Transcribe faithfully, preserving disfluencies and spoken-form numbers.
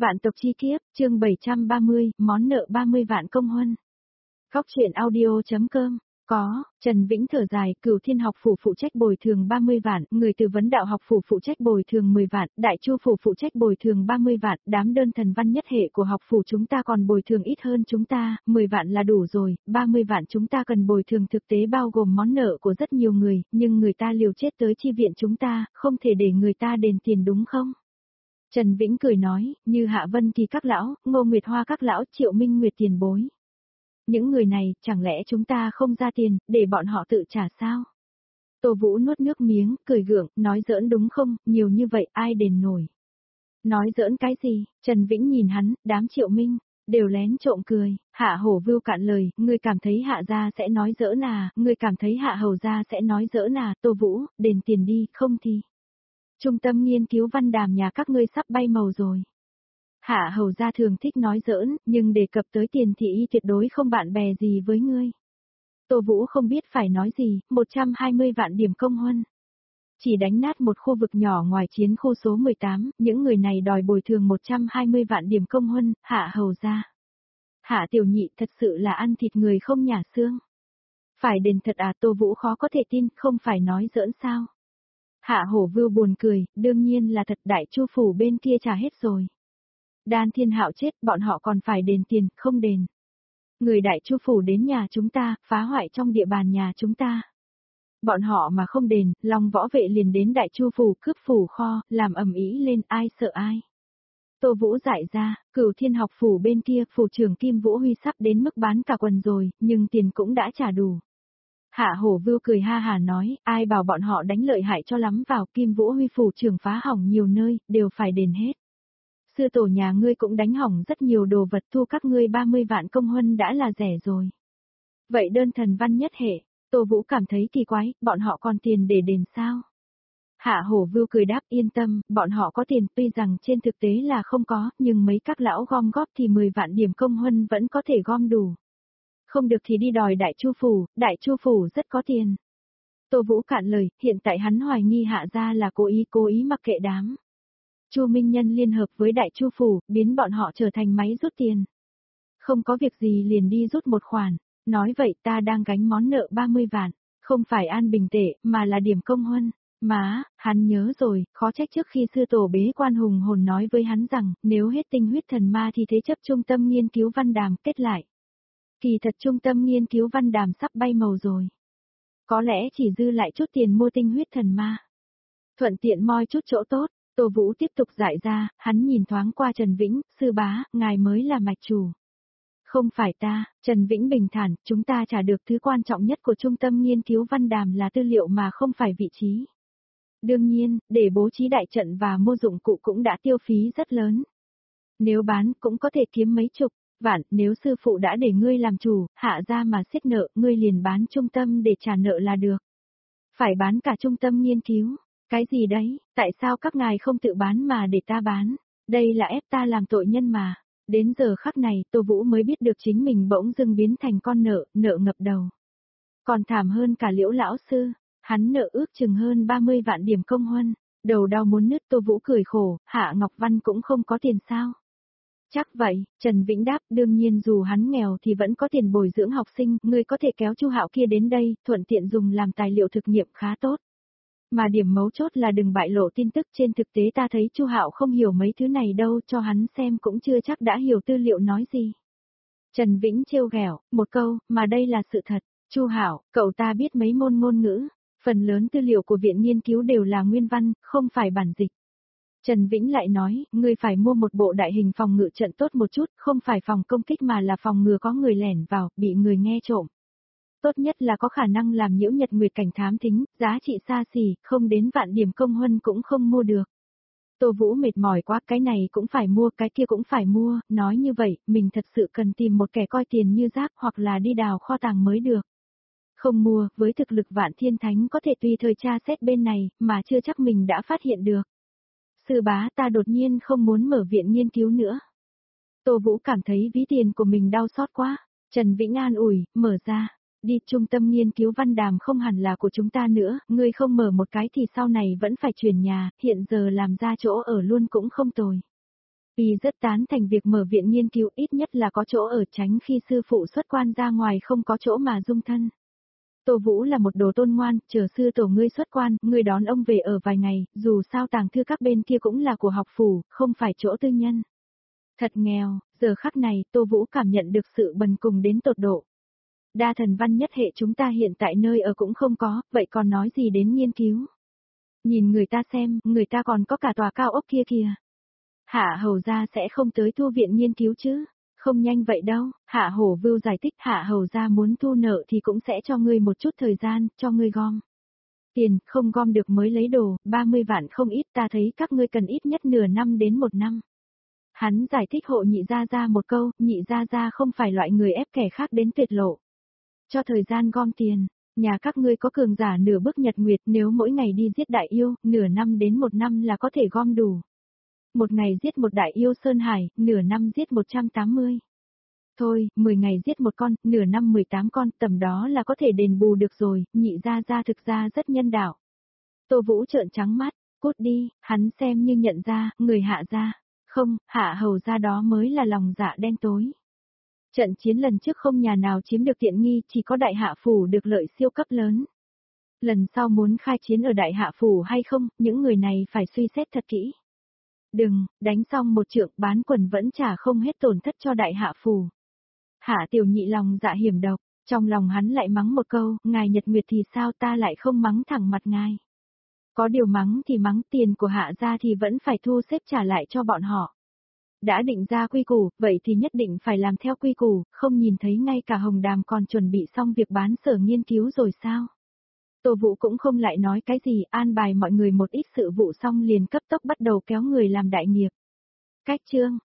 Vạn tộc chi kiếp, chương bảy trăm ba mươi, món nợ ba mươi vạn công huân. Góc truyện audio.com. Có, Trần Vĩnh thở dài, Cửu Thiên học phủ phụ trách bồi thường ba mươi vạn, người tư vấn đạo học phủ phụ trách bồi thường mười vạn, Đại Chu phủ phụ trách bồi thường ba mươi vạn, đám đơn thần văn nhất hệ của học phủ chúng ta còn bồi thường ít hơn chúng ta, mười vạn là đủ rồi, ba mươi vạn chúng ta cần bồi thường thực tế bao gồm món nợ của rất nhiều người, nhưng người ta liều chết tới chi viện chúng ta, không thể để người ta đền tiền đúng không? Trần Vĩnh cười nói, như Hạ Vân thì các lão, Ngô Nguyệt Hoa các lão, Triệu Minh Nguyệt tiền bối. Những người này, chẳng lẽ chúng ta không ra tiền, để bọn họ tự trả sao? Tô Vũ nuốt nước miếng, cười gượng, nói giỡn đúng không, nhiều như vậy ai đền nổi. Nói giỡn cái gì, Trần Vĩnh nhìn hắn, đám Triệu Minh, đều lén trộm cười, Hạ Hổ Vưu cạn lời, ngươi cảm thấy Hạ gia sẽ nói giỡn à, ngươi cảm thấy Hạ Hầu gia sẽ nói giỡn à, Tô Vũ, đền tiền đi, không thì. Trung tâm nghiên cứu văn đàm nhà các ngươi sắp bay màu rồi. Hạ Hầu gia thường thích nói giỡn, nhưng đề cập tới tiền thì y tuyệt đối không bạn bè gì với ngươi. Tô Vũ không biết phải nói gì, một trăm hai mươi vạn điểm công huân. Chỉ đánh nát một khu vực nhỏ ngoài chiến khu số mười tám, những người này đòi bồi thường một trăm hai mươi vạn điểm công huân, Hạ Hầu gia. Hạ Tiểu Nhị thật sự là ăn thịt người không nhả xương. Phải đền thật à, Tô Vũ khó có thể tin, không phải nói giỡn sao. Hạ Hổ Vưu buồn cười, đương nhiên là thật, Đại Chu phủ bên kia trả hết rồi. Đan Thiên Hạo chết, bọn họ còn phải đền tiền, không đền. Người Đại Chu phủ đến nhà chúng ta, phá hoại trong địa bàn nhà chúng ta. Bọn họ mà không đền, Long Võ Vệ liền đến Đại Chu phủ cướp phủ kho, làm ầm ĩ lên, ai sợ ai. Tô Vũ giải ra, Cửu Thiên học phủ bên kia, phủ trưởng Kim Vũ Huy sắp đến mức bán cả quần rồi, nhưng tiền cũng đã trả đủ. Hạ Hổ Vưu cười ha hà nói, ai bảo bọn họ đánh lợi hại cho lắm vào, Kim Vũ Huy phủ trưởng phá hỏng nhiều nơi, đều phải đền hết. Sư tổ nhà ngươi cũng đánh hỏng rất nhiều đồ vật, thu các ngươi ba mươi vạn công huân đã là rẻ rồi. Vậy đơn thần văn nhất hệ, Tô Vũ cảm thấy kỳ quái, bọn họ còn tiền để đền sao? Hạ Hổ Vưu cười đáp, yên tâm, bọn họ có tiền, tuy rằng trên thực tế là không có, nhưng mấy các lão gom góp thì mười vạn điểm công huân vẫn có thể gom đủ. Không được thì đi đòi Đại Chu phủ, Đại Chu phủ rất có tiền. Tô Vũ cạn lời, hiện tại hắn hoài nghi Hạ gia là cố ý cố ý mặc kệ đám. Chu Minh Nhân liên hợp với Đại Chu phủ, biến bọn họ trở thành máy rút tiền. Không có việc gì liền đi rút một khoản, nói vậy ta đang gánh món nợ ba mươi vạn, không phải an bình tệ, mà là điểm công huân. Má, hắn nhớ rồi, khó trách trước khi sư tổ bế quan hùng hồn nói với hắn rằng, nếu hết tinh huyết thần ma thì thế chấp trung tâm nghiên cứu văn đàm kết lại. Kỳ thật trung tâm nghiên cứu văn đàm sắp bay màu rồi. Có lẽ chỉ dư lại chút tiền mua tinh huyết thần ma. Thuận tiện moi chút chỗ tốt, Tô Vũ tiếp tục giải ra, hắn nhìn thoáng qua Trần Vĩnh, sư bá, ngài mới là mạch chủ. Không phải ta, Trần Vĩnh bình thản, chúng ta trả được thứ quan trọng nhất của trung tâm nghiên cứu văn đàm là tư liệu mà không phải vị trí. Đương nhiên, để bố trí đại trận và mua dụng cụ cũng đã tiêu phí rất lớn. Nếu bán cũng có thể kiếm mấy chục vạn, nếu sư phụ đã để ngươi làm chủ, Hạ ra mà xiết nợ, ngươi liền bán trung tâm để trả nợ là được. Phải bán cả trung tâm nghiên cứu. Cái gì đấy, tại sao các ngài không tự bán mà để ta bán? Đây là ép ta làm tội nhân mà. Đến giờ khắc này, Tô Vũ mới biết được chính mình bỗng dưng biến thành con nợ, nợ ngập đầu. Còn thảm hơn cả Liễu lão sư, hắn nợ ước chừng hơn ba mươi vạn điểm công huân, đầu đau muốn nứt. Tô Vũ cười khổ, Hạ Ngọc Văn cũng không có tiền sao? Chắc vậy, Trần Vĩnh đáp, đương nhiên dù hắn nghèo thì vẫn có tiền bồi dưỡng học sinh, ngươi có thể kéo Chu Hạo kia đến đây, thuận tiện dùng làm tài liệu thực nghiệm khá tốt. Mà điểm mấu chốt là đừng bại lộ tin tức, trên thực tế ta thấy Chu Hạo không hiểu mấy thứ này đâu, cho hắn xem cũng chưa chắc đã hiểu tư liệu nói gì. Trần Vĩnh trêu ghẹo, một câu, mà đây là sự thật. Chu Hạo, cậu ta biết mấy môn ngôn ngữ, phần lớn tư liệu của viện nghiên cứu đều là nguyên văn, không phải bản dịch. Trần Vĩnh lại nói, ngươi phải mua một bộ đại hình phòng ngự trận tốt một chút, không phải phòng công kích mà là phòng ngừa có người lẻn vào, bị người nghe trộm. Tốt nhất là có khả năng làm nhiễu nhật nguyệt cảnh thám thính, giá trị xa xỉ, không đến vạn điểm công huân cũng không mua được. Tô Vũ mệt mỏi quá, cái này cũng phải mua, cái kia cũng phải mua, nói như vậy, mình thật sự cần tìm một kẻ coi tiền như rác hoặc là đi đào kho tàng mới được. Không mua, với thực lực Vạn Thiên Thánh có thể tùy thời tra xét bên này, mà chưa chắc mình đã phát hiện được. Sư bá, ta đột nhiên không muốn mở viện nghiên cứu nữa. Tô Vũ cảm thấy ví tiền của mình đau xót quá. Trần Vĩnh an ủi, mở ra. Đi, trung tâm nghiên cứu văn đàm không hẳn là của chúng ta nữa, ngươi không mở một cái thì sau này vẫn phải chuyển nhà, hiện giờ làm ra chỗ ở luôn cũng không tồi. Y rất tán thành việc mở viện nghiên cứu, ít nhất là có chỗ ở, tránh khi sư phụ xuất quan ra ngoài không có chỗ mà dung thân. Tô Vũ là một đồ tôn ngoan, chờ sư tổ ngươi xuất quan, ngươi đón ông về ở vài ngày, dù sao tàng thư các bên kia cũng là của học phủ, không phải chỗ tư nhân. Thật nghèo, giờ khắc này, Tô Vũ cảm nhận được sự bần cùng đến tột độ. Đa thần văn nhất hệ chúng ta hiện tại nơi ở cũng không có, vậy còn nói gì đến nghiên cứu. Nhìn người ta xem, người ta còn có cả tòa cao ốc kia kìa. Hạ hầu gia sẽ không tới thu viện nghiên cứu chứ? Không nhanh vậy đâu, Hạ Hổ Vưu giải thích, Hạ hầu gia muốn thu nợ thì cũng sẽ cho ngươi một chút thời gian, cho ngươi gom. Tiền, không gom được mới lấy đồ, ba mươi vạn không ít, ta thấy các ngươi cần ít nhất nửa năm đến một năm. Hắn giải thích hộ nhị gia gia một câu, nhị gia gia không phải loại người ép kẻ khác đến tuyệt lộ. Cho thời gian gom tiền, nhà các ngươi có cường giả nửa bước nhật nguyệt, nếu mỗi ngày đi giết đại yêu, nửa năm đến một năm là có thể gom đủ. Một ngày giết một đại yêu Sơn Hải, nửa năm giết một trăm tám mươi. Thôi, mười ngày giết một con, nửa năm mười tám con, tầm đó là có thể đền bù được rồi, nhị gia gia thực ra rất nhân đạo. Tô Vũ trợn trắng mắt, cút đi, hắn xem như nhận ra, người Hạ gia. Không, Hạ hầu gia đó mới là lòng dạ đen tối. Trận chiến lần trước không nhà nào chiếm được tiện nghi, chỉ có đại hạ phủ được lợi siêu cấp lớn. Lần sau muốn khai chiến ở đại hạ phủ hay không, những người này phải suy xét thật kỹ. Đừng, đánh xong một trượng bán quần vẫn trả không hết tổn thất cho đại hạ phủ. Hạ tiểu nhị lòng dạ hiểm độc, trong lòng hắn lại mắng một câu, ngài Nhật Nguyệt thì sao ta lại không mắng thẳng mặt ngài. Có điều mắng thì mắng, tiền của Hạ gia thì vẫn phải thu xếp trả lại cho bọn họ. Đã định ra quy củ, vậy thì nhất định phải làm theo quy củ, không nhìn thấy ngay cả Hồng Đàm còn chuẩn bị xong việc bán sở nghiên cứu rồi sao. Tô Vũ cũng không lại nói cái gì, an bài mọi người một ít sự vụ xong liền cấp tốc bắt đầu kéo người làm đại nghiệp. Cách chương